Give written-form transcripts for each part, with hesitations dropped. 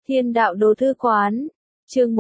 Thiên đạo đồ thư quán. Chương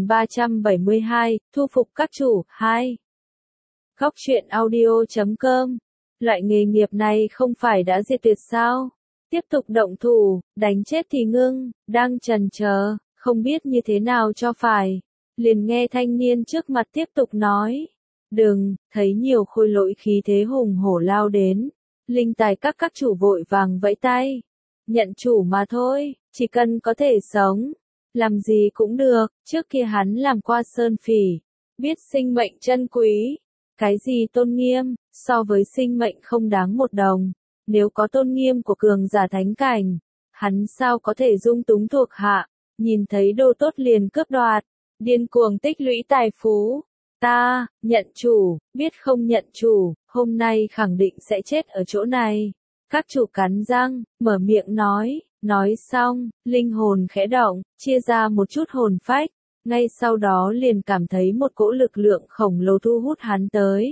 1372, thu phục các chủ, 2. Góc truyện audio.com. Loại nghề nghiệp này không phải đã diệt tuyệt sao? Tiếp tục động thủ, đánh chết thì ngưng, đang chần chờ, không biết như thế nào cho phải. Liền nghe thanh niên trước mặt tiếp tục nói. Đừng, thấy nhiều khôi lỗi khí thế hùng hổ lao đến. Linh tài các chủ vội vàng vẫy tay. Nhận chủ mà thôi, chỉ cần có thể sống. Làm gì cũng được, trước kia hắn làm qua sơn phỉ. Biết sinh mệnh chân quý. Cái gì tôn nghiêm, so với sinh mệnh không đáng một đồng. Nếu có tôn nghiêm của cường giả thánh cảnh, hắn sao có thể dung túng thuộc hạ, nhìn thấy đồ tốt liền cướp đoạt, điên cuồng tích lũy tài phú. Ta, nhận chủ, biết không nhận chủ, hôm nay khẳng định sẽ chết ở chỗ này. Các chủ cắn răng, mở miệng nói xong, linh hồn khẽ động, chia ra một chút hồn phách, ngay sau đó liền cảm thấy một cỗ lực lượng khổng lồ thu hút hắn tới.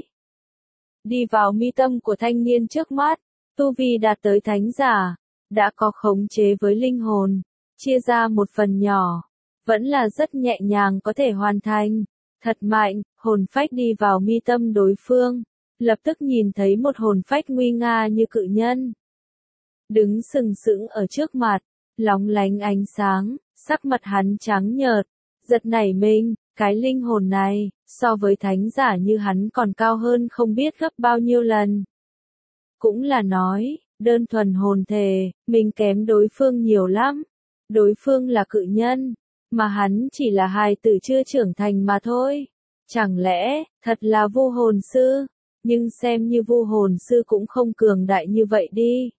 Đi vào mi tâm của thanh niên trước mắt, tu vi đạt tới thánh giả, đã có khống chế với linh hồn, chia ra một phần nhỏ, vẫn là rất nhẹ nhàng có thể hoàn thành. Thật mạnh, hồn phách đi vào mi tâm đối phương, lập tức nhìn thấy một hồn phách nguy nga như cự nhân. Đứng sừng sững ở trước mặt, lóng lánh ánh sáng, sắc mặt hắn trắng nhợt, giật nảy mình, cái linh hồn này, so với thánh giả như hắn còn cao hơn không biết gấp bao nhiêu lần. Cũng là nói, đơn thuần hồn thể, mình kém đối phương nhiều lắm. Đối phương là cự nhân, mà hắn chỉ là hài tử chưa trưởng thành mà thôi. Chẳng lẽ, thật là vu hồn sư? Nhưng xem như vu hồn sư cũng không cường đại như vậy đi.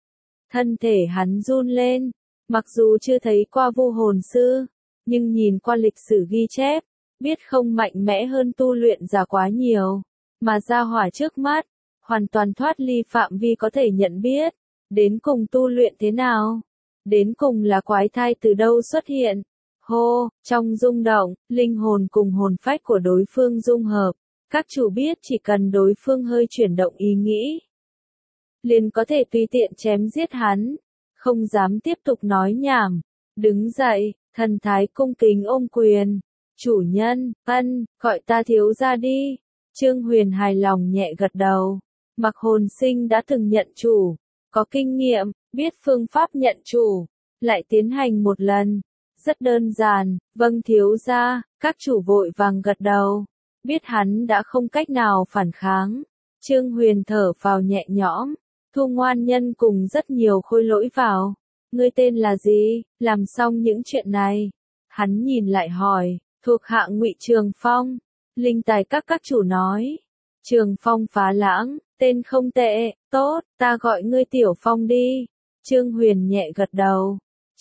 Thân thể hắn run lên, mặc dù chưa thấy qua vu hồn sư, nhưng nhìn qua lịch sử ghi chép, biết không mạnh mẽ hơn tu luyện giả quá nhiều. Mà gia hỏa trước mắt, hoàn toàn thoát ly phạm vi có thể nhận biết. Đến cùng tu luyện thế nào? Đến cùng là quái thai từ đâu xuất hiện? Hô, trong rung động, linh hồn cùng hồn phách của đối phương dung hợp. Các chủ biết chỉ cần đối phương hơi chuyển động ý nghĩ, liền có thể tùy tiện chém giết hắn. Không dám tiếp tục nói nhảm. Đứng dậy, thần thái cung kính ôm quyền. Chủ nhân, gọi ta thiếu gia đi. Trương Huyền hài lòng nhẹ gật đầu. Mặc hồn sinh đã từng nhận chủ, có kinh nghiệm, biết phương pháp nhận chủ, lại tiến hành một lần. Rất đơn giản, vâng thiếu gia, các chủ vội vàng gật đầu. Biết hắn đã không cách nào phản kháng. Trương Huyền thở phào nhẹ nhõm, thu ngoan nhân cùng rất nhiều khôi lỗi vào. Ngươi tên là gì? Làm xong những chuyện này, hắn nhìn lại hỏi, thuộc hạ Ngụy Trường Phong. Linh tài các chủ nói, Trường Phong phá lãng, tên không tệ, tốt, ta gọi ngươi Tiểu Phong đi. Trương Huyền nhẹ gật đầu.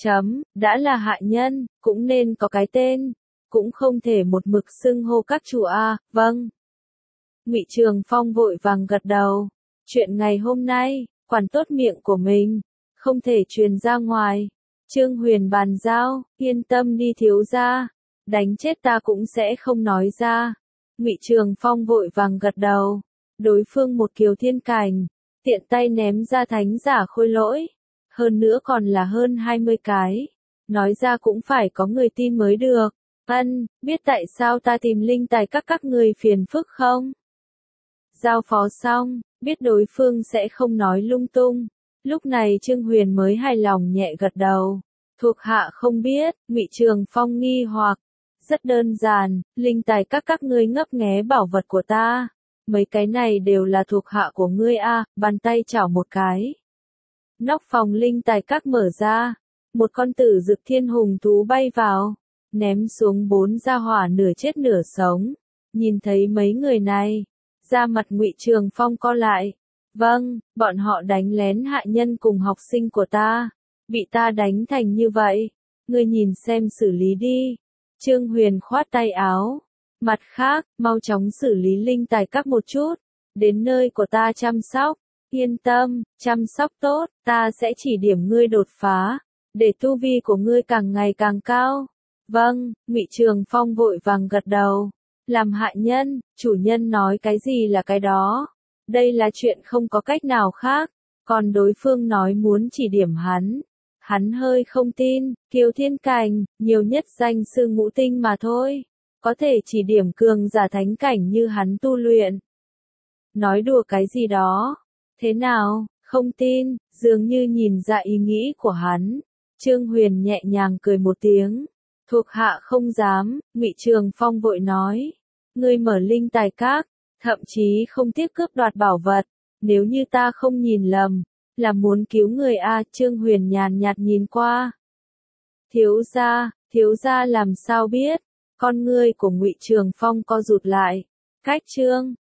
Đã là hạ nhân, cũng nên có cái tên, cũng không thể một mực xưng hô các chủ a. Vâng. Ngụy Trường Phong vội vàng gật đầu. Chuyện ngày hôm nay, quản tốt miệng của mình, không thể truyền ra ngoài. Trương Huyền bàn giao, yên tâm đi thiếu gia, đánh chết ta cũng sẽ không nói ra. Ngụy Trường Phong vội vàng gật đầu. Đối phương một kiều thiên cảnh, tiện tay ném ra thánh giả khôi lỗi, hơn nữa còn là hơn 20 cái. Nói ra cũng phải có người tin mới được. Biết tại sao ta tìm linh tài các người phiền phức không? Giao phó xong, biết đối phương sẽ không nói lung tung. Lúc này Trương Huyền mới hài lòng nhẹ gật đầu. Thuộc hạ không biết, Ngụy Trường Phong nghi hoặc. Rất đơn giản, linh tài các ngươi ngấp nghé bảo vật của ta. Mấy cái này đều là thuộc hạ của ngươi a. Bàn tay chảo một cái. Nóc phòng linh tài các mở ra. Một con tử dực thiên hùng thú bay vào. Ném xuống 4 gia hỏa nửa chết nửa sống. Nhìn thấy mấy người này, da mặt Ngụy Trường Phong co lại. Vâng, bọn họ đánh lén hạ nhân cùng học sinh của ta. Bị ta đánh thành như vậy. Ngươi nhìn xem xử lý đi. Trương Huyền khoát tay áo. Mặt khác, mau chóng xử lý linh tài các một chút. Đến nơi của ta chăm sóc. Yên tâm, chăm sóc tốt, ta sẽ chỉ điểm ngươi đột phá. Để tu vi của ngươi càng ngày càng cao. Vâng, Ngụy Trường Phong vội vàng gật đầu. Làm hạ nhân, chủ nhân nói cái gì là cái đó. Đây là chuyện không có cách nào khác. Còn đối phương nói muốn chỉ điểm hắn. Hắn hơi không tin, Kiều Thiên Cảnh, nhiều nhất danh sư ngũ tinh mà thôi. Có thể chỉ điểm cường giả thánh cảnh như hắn tu luyện. Nói đùa cái gì đó. Thế nào, không tin, dường như nhìn ra ý nghĩ của hắn. Trương Huyền nhẹ nhàng cười một tiếng. Thuộc hạ không dám, Ngụy Trường Phong vội nói. Ngươi mở linh tài các, thậm chí không tiếc cướp đoạt bảo vật. Nếu như ta không nhìn lầm, là muốn cứu người a. Trương Huyền nhàn nhạt nhìn qua. Thiếu gia làm sao biết? Con ngươi của Ngụy Trường Phong co rụt lại. Cách Trương